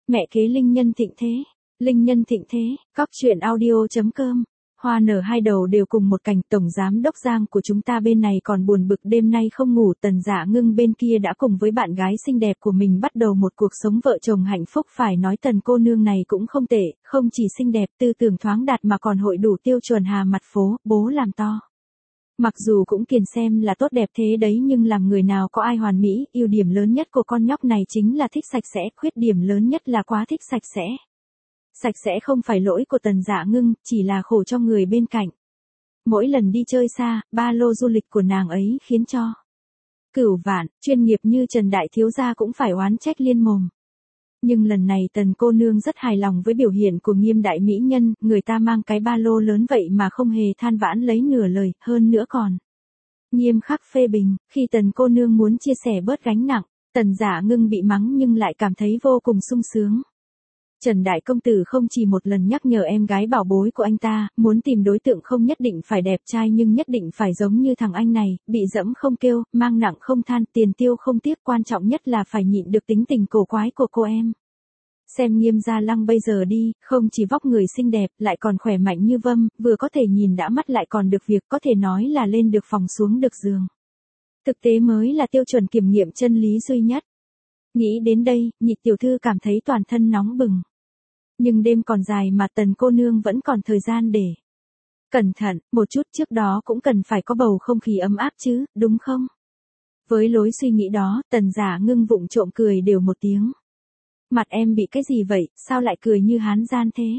Mẹ kế linh nhân thịnh thế. Linh nhân thịnh thế, cóc truyện audio.com. Hoa nở hai đầu đều cùng một cảnh. Tổng giám đốc Giang của chúng ta bên này còn buồn bực đêm nay không ngủ. Tần Dạ Ngưng bên kia đã cùng với bạn gái xinh đẹp của mình bắt đầu một cuộc sống vợ chồng hạnh phúc. Phải nói Tần cô nương này cũng không tệ, không chỉ xinh đẹp, tư tưởng thoáng đạt mà còn hội đủ tiêu chuẩn hà mặt phố, bố làm to. Mặc dù cũng kiền xem là tốt đẹp thế đấy nhưng làm người nào có ai hoàn mỹ. Ưu điểm lớn nhất của con nhóc này chính là thích sạch sẽ, khuyết điểm lớn nhất là quá thích sạch sẽ. Sạch sẽ không phải lỗi của Tần Dạ Ngưng, chỉ là khổ cho người bên cạnh. Mỗi lần đi chơi xa, ba lô du lịch của nàng ấy khiến cho Cửu Vạn, chuyên nghiệp như Trần Đại Thiếu Gia cũng phải oán trách liên mồm. Nhưng lần này Tần cô nương rất hài lòng với biểu hiện của Nghiêm đại mỹ nhân, người ta mang cái ba lô lớn vậy mà không hề than vãn lấy nửa lời, hơn nữa còn nghiêm khắc phê bình. Khi Tần cô nương muốn chia sẻ bớt gánh nặng, Tần Dạ Ngưng bị mắng nhưng lại cảm thấy vô cùng sung sướng. Trần Đại Công Tử không chỉ một lần nhắc nhở em gái bảo bối của anh ta, muốn tìm đối tượng không nhất định phải đẹp trai nhưng nhất định phải giống như thằng anh này, bị dẫm không kêu, mang nặng không than, tiền tiêu không tiếc, quan trọng nhất là phải nhịn được tính tình cổ quái của cô em. Xem Nghiêm Gia Lăng bây giờ đi, không chỉ vóc người xinh đẹp, lại còn khỏe mạnh như vâm, vừa có thể nhìn đã mắt lại còn được việc, có thể nói là lên được phòng xuống được giường. Thực tế mới là tiêu chuẩn kiểm nghiệm chân lý duy nhất. Nghĩ đến đây, Nhị tiểu thư cảm thấy toàn thân nóng bừng. Nhưng đêm còn dài mà Tần cô nương vẫn còn thời gian để cẩn thận, một chút trước đó cũng cần phải có bầu không khí ấm áp chứ, đúng không? Với lối suy nghĩ đó, Tần Dạ Ngưng vụng trộm cười đều một tiếng. Mặt em bị cái gì vậy, sao lại cười như hán gian thế?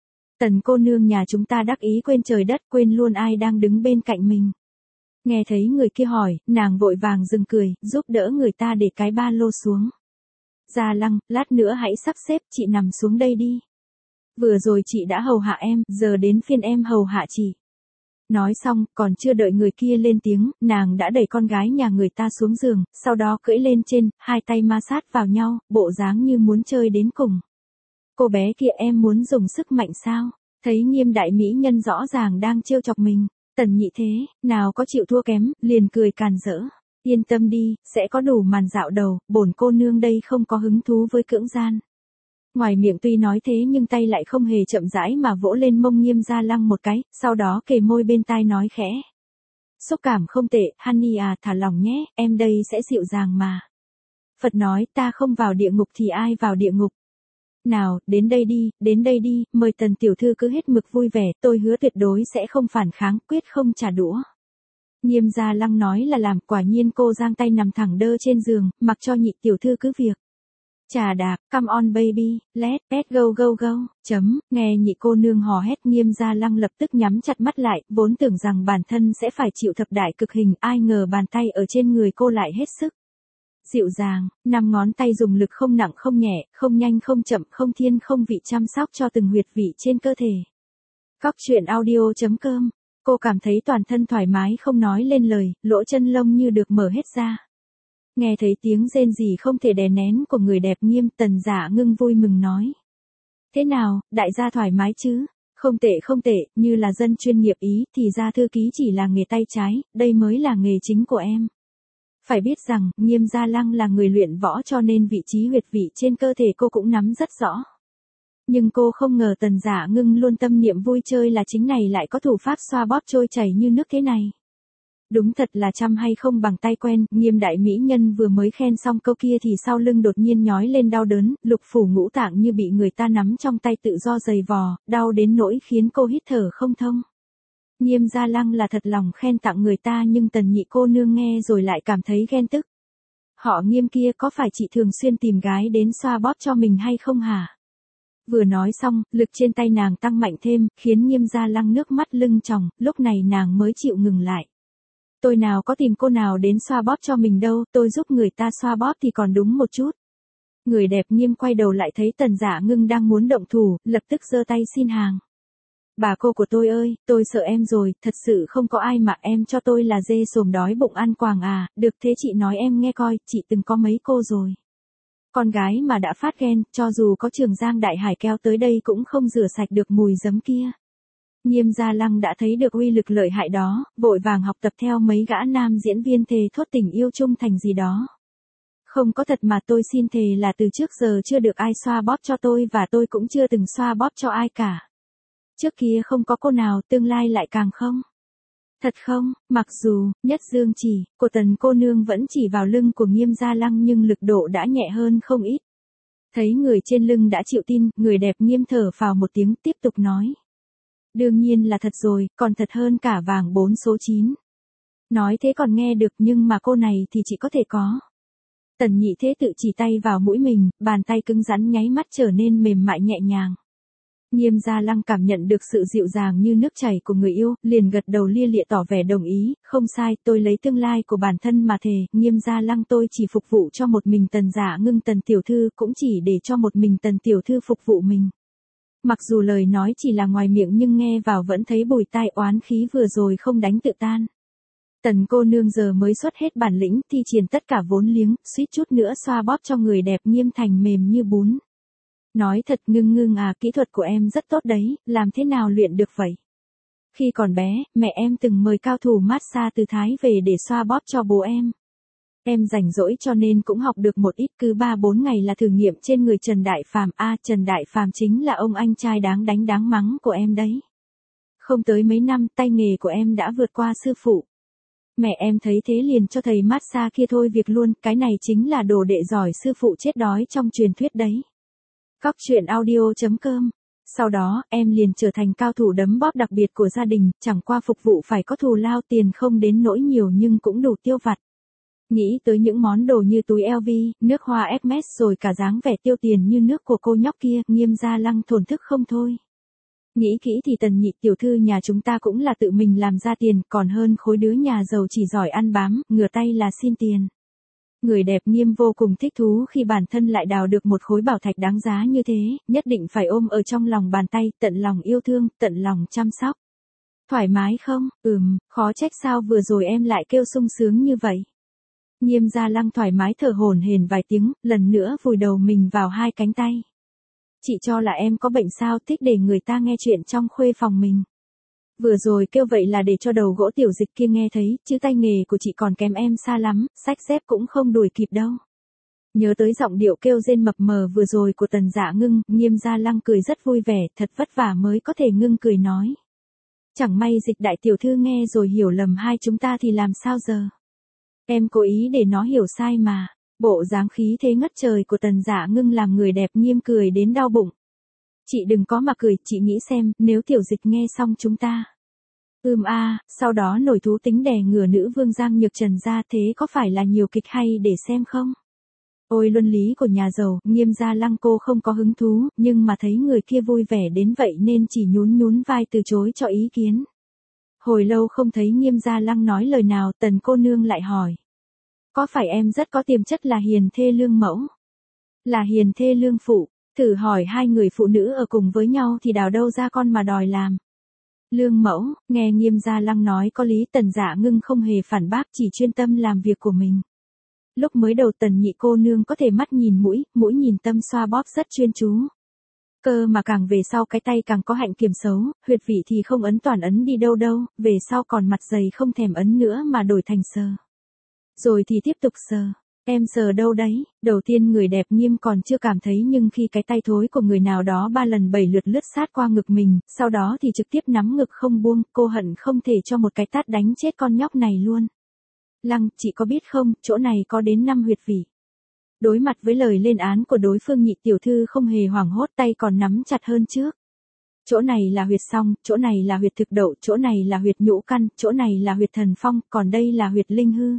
Tần cô nương nhà chúng ta đắc ý quên trời đất, quên luôn ai đang đứng bên cạnh mình. Nghe thấy người kia hỏi, nàng vội vàng dừng cười, giúp đỡ người ta để cái ba lô xuống. Gia Lăng, lát nữa hãy sắp xếp, chị nằm xuống đây đi. Vừa rồi chị đã hầu hạ em, giờ đến phiên em hầu hạ chị. Nói xong, còn chưa đợi người kia lên tiếng, nàng đã đẩy con gái nhà người ta xuống giường, sau đó cưỡi lên trên, hai tay ma sát vào nhau, bộ dáng như muốn chơi đến cùng. Cô bé kia, em muốn dùng sức mạnh sao? Thấy Nghiêm đại mỹ nhân rõ ràng đang trêu chọc mình, Tần Nhị thế, nào có chịu thua kém, liền cười càn rỡ. Yên tâm đi, sẽ có đủ màn dạo đầu, bổn cô nương đây không có hứng thú với cưỡng gian. Ngoài miệng tuy nói thế nhưng tay lại không hề chậm rãi mà vỗ lên mông Nghiêm Gia Lăng một cái, sau đó kề môi bên tai nói khẽ. Xúc cảm không tệ, Honey à, thả lòng nhé, em đây sẽ dịu dàng mà. Phật nói ta không vào địa ngục thì ai vào địa ngục. Nào, đến đây đi, mời Tần tiểu thư cứ hết mực vui vẻ, tôi hứa tuyệt đối sẽ không phản kháng, quyết không trả đũa. Nghiêm Gia Lăng nói là làm, quả nhiên cô giang tay nằm thẳng đơ trên giường, mặc cho Nhị tiểu thư cứ việc. Chà đạp, come on baby, let's go. Nghe Nhị cô nương hò hét, Nghiêm Gia Lăng lập tức nhắm chặt mắt lại, vốn tưởng rằng bản thân sẽ phải chịu thập đại cực hình, ai ngờ bàn tay ở trên người cô lại hết sức dịu dàng, 5 ngón tay dùng lực không nặng không nhẹ, không nhanh không chậm, không thiên không vị, chăm sóc cho từng huyệt vị trên cơ thể. Cóc truyện audio.com. Cô cảm thấy toàn thân thoải mái không nói lên lời, lỗ chân lông như được mở hết ra. Nghe thấy tiếng rên rỉ không thể đè nén của người đẹp Nghiêm, Tần Dạ Ngưng vui mừng nói. Thế nào, đại gia thoải mái chứ? Không tệ, như là dân chuyên nghiệp ý, thì ra thư ký chỉ là nghề tay trái, đây mới là nghề chính của em. Phải biết rằng, Nghiêm Gia Lăng là người luyện võ cho nên vị trí huyệt vị trên cơ thể cô cũng nắm rất rõ. Nhưng cô không ngờ Tần Dạ Ngưng luôn tâm niệm vui chơi là chính này lại có thủ pháp xoa bóp trôi chảy như nước thế này. Đúng thật là chăm hay không bằng tay quen, Nghiêm đại mỹ nhân vừa mới khen xong câu kia thì sau lưng đột nhiên nhói lên đau đớn, lục phủ ngũ tạng như bị người ta nắm trong tay tự do giày vò, đau đến nỗi khiến cô hít thở không thông. Nghiêm Gia Lăng là thật lòng khen tặng người ta nhưng Tần Nhị cô nương nghe rồi lại cảm thấy ghen tức. Họ Nghiêm kia có phải chị thường xuyên tìm gái đến xoa bóp cho mình hay không hả? Vừa nói xong, lực trên tay nàng tăng mạnh thêm, khiến Nghiêm Gia Lăng nước mắt lưng tròng, lúc này nàng mới chịu ngừng lại. Tôi nào có tìm cô nào đến xoa bóp cho mình đâu, tôi giúp người ta xoa bóp thì còn đúng một chút. Người đẹp Nghiêm quay đầu lại thấy Tần Dạ Ngưng đang muốn động thủ, lập tức giơ tay xin hàng. Bà cô của tôi ơi, tôi sợ em rồi, thật sự không có ai mà em cho tôi là dê sồm đói bụng ăn quàng à, được thế chị nói em nghe coi, chị từng có mấy cô rồi. Con gái mà đã phát ghen, cho dù có Trường Giang Đại Hải kéo tới đây cũng không rửa sạch được mùi giấm kia. Nghiêm Gia Lăng đã thấy được uy lực lợi hại đó, vội vàng học tập theo mấy gã nam diễn viên thề thốt tình yêu trung thành gì đó. Không có thật mà tôi xin thề là từ trước giờ chưa được ai xoa bóp cho tôi và tôi cũng chưa từng xoa bóp cho ai cả. Trước kia không có cô nào, tương lai lại càng không. Thật không, mặc dù, nhất dương chỉ, của Tần cô nương vẫn chỉ vào lưng của Nghiêm Gia Lăng nhưng lực độ đã nhẹ hơn không ít. Thấy người trên lưng đã chịu tin, người đẹp Nghiêm thở phào một tiếng tiếp tục nói. Đương nhiên là thật rồi, còn thật hơn cả vàng 4 số 9. Nói thế còn nghe được nhưng mà cô này thì chỉ có thể có. Tần Nhị Thế tự chỉ tay vào mũi mình, bàn tay cứng rắn nháy mắt trở nên mềm mại nhẹ nhàng. Nghiêm Gia Lăng cảm nhận được sự dịu dàng như nước chảy của người yêu, liền gật đầu lia lịa tỏ vẻ đồng ý, không sai, tôi lấy tương lai của bản thân mà thề, Nghiêm Gia Lăng tôi chỉ phục vụ cho một mình Tần Dạ Ngưng Tần tiểu thư cũng chỉ để cho một mình Tần tiểu thư phục vụ mình. Mặc dù lời nói chỉ là ngoài miệng nhưng nghe vào vẫn thấy bùi tai oán khí vừa rồi không đánh tự tan. Tần cô nương giờ mới xuất hết bản lĩnh thi triển tất cả vốn liếng, suýt chút nữa xoa bóp cho người đẹp Nghiêm thành mềm như bún. Nói thật Ngưng Ngưng à, kỹ thuật của em rất tốt đấy, làm thế nào luyện được vậy? Khi còn bé, mẹ em từng mời cao thủ massage từ Thái về để xoa bóp cho bố em. Em rảnh rỗi cho nên cũng học được một ít, cứ 3-4 ngày là thử nghiệm trên người Trần Đại Phàm. Trần Đại Phàm chính là ông anh trai đáng đánh đáng mắng của em đấy. Không tới mấy năm, tay nghề của em đã vượt qua sư phụ. Mẹ em thấy thế liền cho thầy massage kia thôi việc luôn, cái này chính là đồ đệ giỏi sư phụ chết đói trong truyền thuyết đấy. Cóc truyện audio.com. Sau đó, em liền trở thành cao thủ đấm bóp đặc biệt của gia đình, chẳng qua phục vụ phải có thù lao, tiền không đến nỗi nhiều nhưng cũng đủ tiêu vặt. Nghĩ tới những món đồ như túi LV, nước hoa Hermes rồi cả dáng vẻ tiêu tiền như nước của cô nhóc kia, Nghiêm Gia Lăng thổn thức không thôi. Nghĩ kỹ thì Tần Nhị tiểu thư nhà chúng ta cũng là tự mình làm ra tiền, còn hơn khối đứa nhà giàu chỉ giỏi ăn bám, ngửa tay là xin tiền. Người đẹp Nghiêm vô cùng thích thú khi bản thân lại đào được một khối bảo thạch đáng giá như thế, nhất định phải ôm ở trong lòng bàn tay, tận lòng yêu thương, tận lòng chăm sóc. Thoải mái không? Khó trách sao vừa rồi em lại kêu sung sướng như vậy. Nghiêm Gia Lăng thoải mái thở hổn hển vài tiếng, lần nữa vùi đầu mình vào hai cánh tay. Chị cho là em có bệnh sao, thích để người ta nghe chuyện trong khuê phòng mình. Vừa rồi kêu vậy là để cho đầu gỗ tiểu dịch kia nghe thấy, chứ tay nghề của chị còn kém em xa lắm, xách dép cũng không đuổi kịp đâu. Nhớ tới giọng điệu kêu rên mập mờ vừa rồi của Tần Dạ Ngưng, Nghiêm Gia Lăng cười rất vui vẻ, thật vất vả mới có thể ngưng cười nói. Chẳng may Dịch đại tiểu thư nghe rồi hiểu lầm hai chúng ta thì làm sao giờ? Em cố ý để nó hiểu sai mà. Bộ dáng khí thế ngất trời của Tần Dạ Ngưng làm người đẹp Nghiêm cười đến đau bụng. Chị đừng có mà cười, chị nghĩ xem, nếu tiểu Dịch nghe xong chúng ta. Sau đó nổi thú tính đè ngửa nữ vương Giang Nhược Trần ra, thế có phải là nhiều kịch hay để xem không? Ôi luân lý của nhà giàu, Nghiêm Gia Lăng cô không có hứng thú, nhưng mà thấy người kia vui vẻ đến vậy nên chỉ nhún nhún vai từ chối cho ý kiến. Hồi lâu không thấy Nghiêm Gia Lăng nói lời nào, Tần cô nương lại hỏi. Có phải em rất có tiềm chất là hiền thê lương mẫu? Là hiền thê lương phụ, thử hỏi hai người phụ nữ ở cùng với nhau thì đào đâu ra con mà đòi làm. Lương mẫu, nghe Nghiêm Gia Lăng nói có lý, Tần Dạ Ngưng không hề phản bác, chỉ chuyên tâm làm việc của mình. Lúc mới đầu Tần Nhị cô nương có thể mắt nhìn mũi, mũi nhìn tâm xoa bóp rất chuyên chú. Cơ mà càng về sau cái tay càng có hạnh kiểm xấu, huyệt vị thì không ấn toàn ấn đi đâu đâu, về sau còn mặt dày không thèm ấn nữa mà đổi thành sờ. Rồi thì tiếp tục sờ. Em sờ đâu đấy? Đầu tiên người đẹp Nghiêm còn chưa cảm thấy, nhưng khi cái tay thối của người nào đó 3 lần 7 lượt lướt sát qua ngực mình, sau đó thì trực tiếp nắm ngực không buông, cô hận không thể cho một cái tát đánh chết con nhóc này luôn. Lăng, chị có biết không, chỗ này có đến 5 huyệt vị. Đối mặt với lời lên án của đối phương, Nhị tiểu thư không hề hoảng hốt, tay còn nắm chặt hơn trước. Chỗ này là huyệt song, chỗ này là huyệt thực đậu, chỗ này là huyệt nhũ căn, chỗ này là huyệt thần phong, còn đây là huyệt linh hư.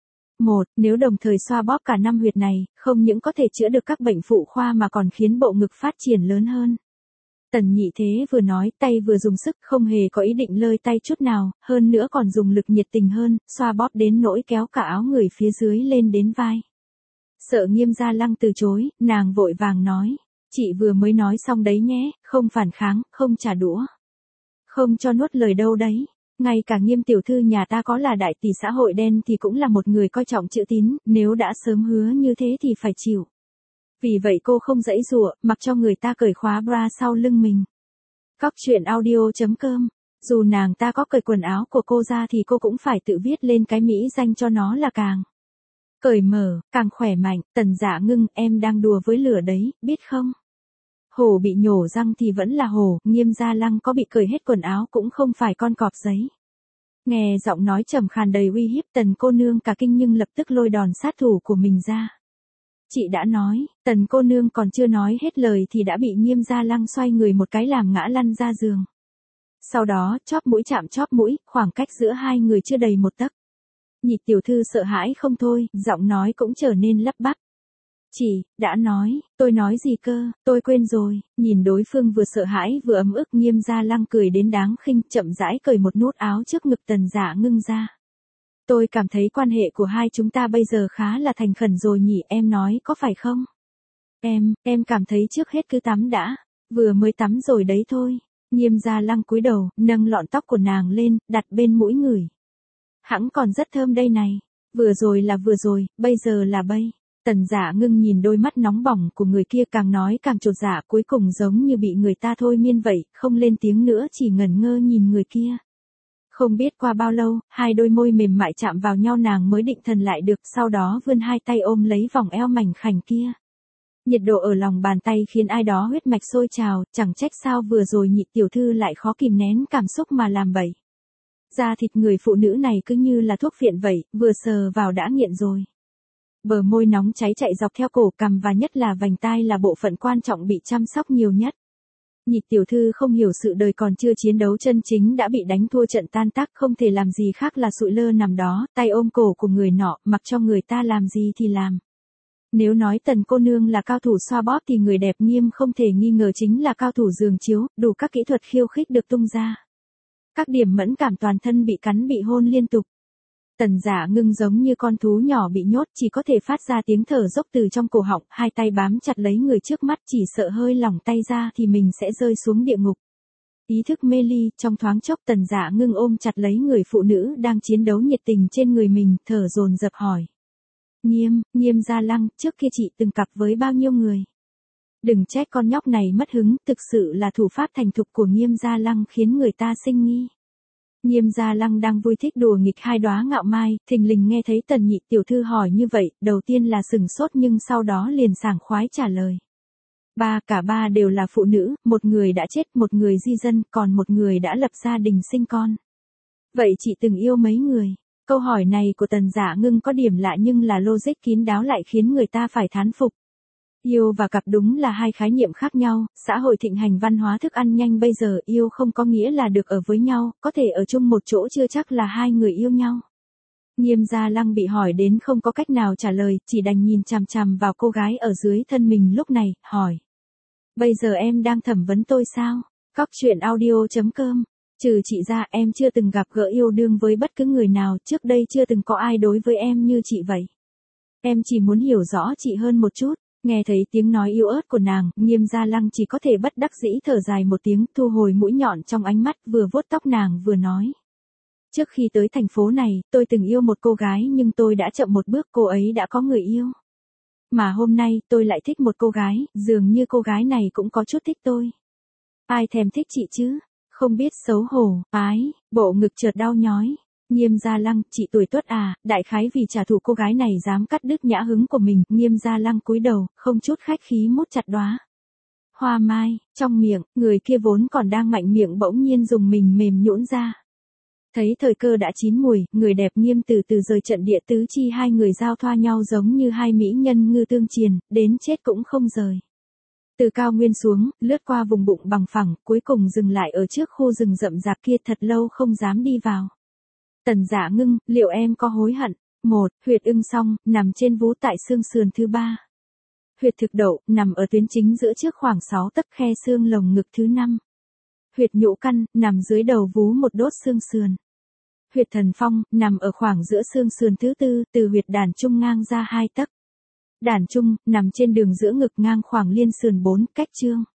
Nếu đồng thời xoa bóp cả 5 huyệt này, không những có thể chữa được các bệnh phụ khoa mà còn khiến bộ ngực phát triển lớn hơn. Tần Nhị Thế vừa nói, tay vừa dùng sức, không hề có ý định lơi tay chút nào, hơn nữa còn dùng lực nhiệt tình hơn, xoa bóp đến nỗi kéo cả áo người phía dưới lên đến vai. Sợ Nghiêm Gia Lăng từ chối, nàng vội vàng nói, chị vừa mới nói xong đấy nhé, không phản kháng, không trả đũa. Không cho nuốt lời đâu đấy. Ngay cả Nghiêm tiểu thư nhà ta có là đại tỷ xã hội đen thì cũng là một người coi trọng chữ tín, nếu đã sớm hứa như thế thì phải chịu. Vì vậy cô không giãy giụa, mặc cho người ta cởi khóa bra sau lưng mình. Cóc truyện audio.com. Dù nàng ta có cởi quần áo của cô ra thì cô cũng phải tự viết lên cái mỹ danh cho nó là càng. cởi mở, càng khỏe mạnh, Tần Dạ Ngưng, em đang đùa với lửa đấy, biết không? Hổ bị nhổ răng thì vẫn là hổ, Nghiêm Gia Lăng có bị cởi hết quần áo cũng không phải con cọp giấy. Nghe giọng nói trầm khàn đầy uy hiếp, Tần cô nương cả kinh nhưng lập tức lôi đòn sát thủ của mình ra. Chị đã nói, Tần cô nương còn chưa nói hết lời thì đã bị Nghiêm Gia Lăng xoay người một cái làm ngã lăn ra giường. Sau đó, chóp mũi chạm chóp mũi, khoảng cách giữa hai người chưa đầy một tấc. Nhị tiểu thư sợ hãi không thôi, giọng nói cũng trở nên lắp bắp. Chị, đã nói, tôi nói gì cơ, tôi quên rồi, nhìn đối phương vừa sợ hãi vừa ấm ức, Nghiêm Gia Lăng cười đến đáng khinh, chậm rãi cởi một nút áo trước ngực Tần Dạ Ngưng ra. Tôi cảm thấy quan hệ của hai chúng ta bây giờ khá là thành khẩn rồi nhỉ, em nói có phải không? Em cảm thấy trước hết cứ tắm đã, vừa mới tắm rồi đấy thôi. Nghiêm Gia Lăng cúi đầu, nâng lọn tóc của nàng lên, đặt bên mũi ngửi. Hẳn còn rất thơm đây này, vừa rồi là vừa rồi, bây giờ là bây. Tần Dạ Ngưng nhìn đôi mắt nóng bỏng của người kia càng nói càng chột dạ, cuối cùng giống như bị người ta thôi miên vậy, không lên tiếng nữa chỉ ngẩn ngơ nhìn người kia. Không biết qua bao lâu, hai đôi môi mềm mại chạm vào nhau nàng mới định thần lại được, sau đó vươn hai tay ôm lấy vòng eo mảnh khảnh kia. Nhiệt độ ở lòng bàn tay khiến ai đó huyết mạch sôi trào, chẳng trách sao vừa rồi nhị tiểu thư lại khó kìm nén cảm xúc mà làm bậy. Da thịt người phụ nữ này cứ như là thuốc phiện vậy, vừa sờ vào đã nghiện rồi. Bờ môi nóng cháy chạy dọc theo cổ cằm và nhất là vành tai là bộ phận quan trọng bị chăm sóc nhiều nhất. Nhị tiểu thư không hiểu sự đời còn chưa chiến đấu chân chính đã bị đánh thua trận tan tác, không thể làm gì khác là sụi lơ nằm đó, tay ôm cổ của người nọ, mặc cho người ta làm gì thì làm. Nếu nói Tần cô nương là cao thủ xoa bóp thì người đẹp Nghiêm không thể nghi ngờ chính là cao thủ giường chiếu, đủ các kỹ thuật khiêu khích được tung ra. Các điểm mẫn cảm toàn thân bị cắn bị hôn liên tục. Tần Dạ Ngưng giống như con thú nhỏ bị nhốt, chỉ có thể phát ra tiếng thở dốc từ trong cổ họng, hai tay bám chặt lấy người trước mắt, chỉ sợ hơi lỏng tay ra thì mình sẽ rơi xuống địa ngục. Ý thức mê ly, trong thoáng chốc Tần Dạ Ngưng ôm chặt lấy người phụ nữ đang chiến đấu nhiệt tình trên người mình, thở dồn dập hỏi. Nghiêm Gia Lăng, trước kia chị từng cặp với bao nhiêu người? Đừng trách con nhóc này mất hứng, thực sự là thủ pháp thành thục của Nghiêm Gia Lăng khiến người ta sinh nghi. Nghiêm Gia Lăng đang vui thích đùa nghịch hai đóa ngạo mai, thình lình nghe thấy Tần nhị tiểu thư hỏi như vậy, đầu tiên là sừng sốt nhưng sau đó liền sảng khoái trả lời. Cả ba đều là phụ nữ, một người đã chết, một người di dân, còn một người đã lập gia đình sinh con. Vậy chị từng yêu mấy người? Câu hỏi này của Tần Dạ Ngưng có điểm lạ nhưng là logic kín đáo lại khiến người ta phải thán phục. Yêu và cặp đúng là hai khái niệm khác nhau, xã hội thịnh hành văn hóa thức ăn nhanh bây giờ yêu không có nghĩa là được ở với nhau, có thể ở chung một chỗ chưa chắc là hai người yêu nhau. Nghiêm Gia Lăng bị hỏi đến không có cách nào trả lời, chỉ đành nhìn chằm chằm vào cô gái ở dưới thân mình lúc này, hỏi. Bây giờ em đang thẩm vấn tôi sao? Cóc truyện audio.com. Trừ chị ra em chưa từng gặp gỡ yêu đương với bất cứ người nào, trước đây chưa từng có ai đối với em như chị vậy. Em chỉ muốn hiểu rõ chị hơn một chút. Nghe thấy tiếng nói yếu ớt của nàng, Nghiêm Gia Lăng chỉ có thể bất đắc dĩ thở dài một tiếng, thu hồi mũi nhọn trong ánh mắt, vừa vuốt tóc nàng vừa nói. Trước khi tới thành phố này, tôi từng yêu một cô gái nhưng tôi đã chậm một bước, cô ấy đã có người yêu. Mà hôm nay, tôi lại thích một cô gái, dường như cô gái này cũng có chút thích tôi. Ai thèm thích chị chứ? Không biết xấu hổ, bộ ngực chợt đau nhói. Nghiêm Gia Lăng, chị tuổi tuất à, đại khái vì trả thù cô gái này dám cắt đứt nhã hứng của mình, Nghiêm Gia Lăng cúi đầu, không chút khách khí mút chặt đóa hoa mai, trong miệng, người kia vốn còn đang mạnh miệng bỗng nhiên dùng mình mềm nhũn ra. Thấy thời cơ đã chín mùi, người đẹp Nghiêm từ từ rời trận địa, tứ chi hai người giao thoa nhau giống như hai mỹ nhân ngư tương triền, đến chết cũng không rời. Từ cao nguyên xuống, lướt qua vùng bụng bằng phẳng, cuối cùng dừng lại ở trước khu rừng rậm rạp kia, thật lâu không dám đi vào. Tần Dạ Ngưng, liệu em có hối hận? 1. Huyệt ưng song, nằm trên vú tại xương sườn thứ 3. Huyệt thực đậu, nằm ở tuyến chính giữa trước khoảng 6 tấc khe xương lồng ngực thứ 5. Huyệt nhũ căn, nằm dưới đầu vú một đốt xương sườn. Huyệt thần phong, nằm ở khoảng giữa xương sườn thứ 4, từ huyệt đàn trung ngang ra 2 tấc. Đàn trung, nằm trên đường giữa ngực ngang khoảng liên sườn 4, cách chương.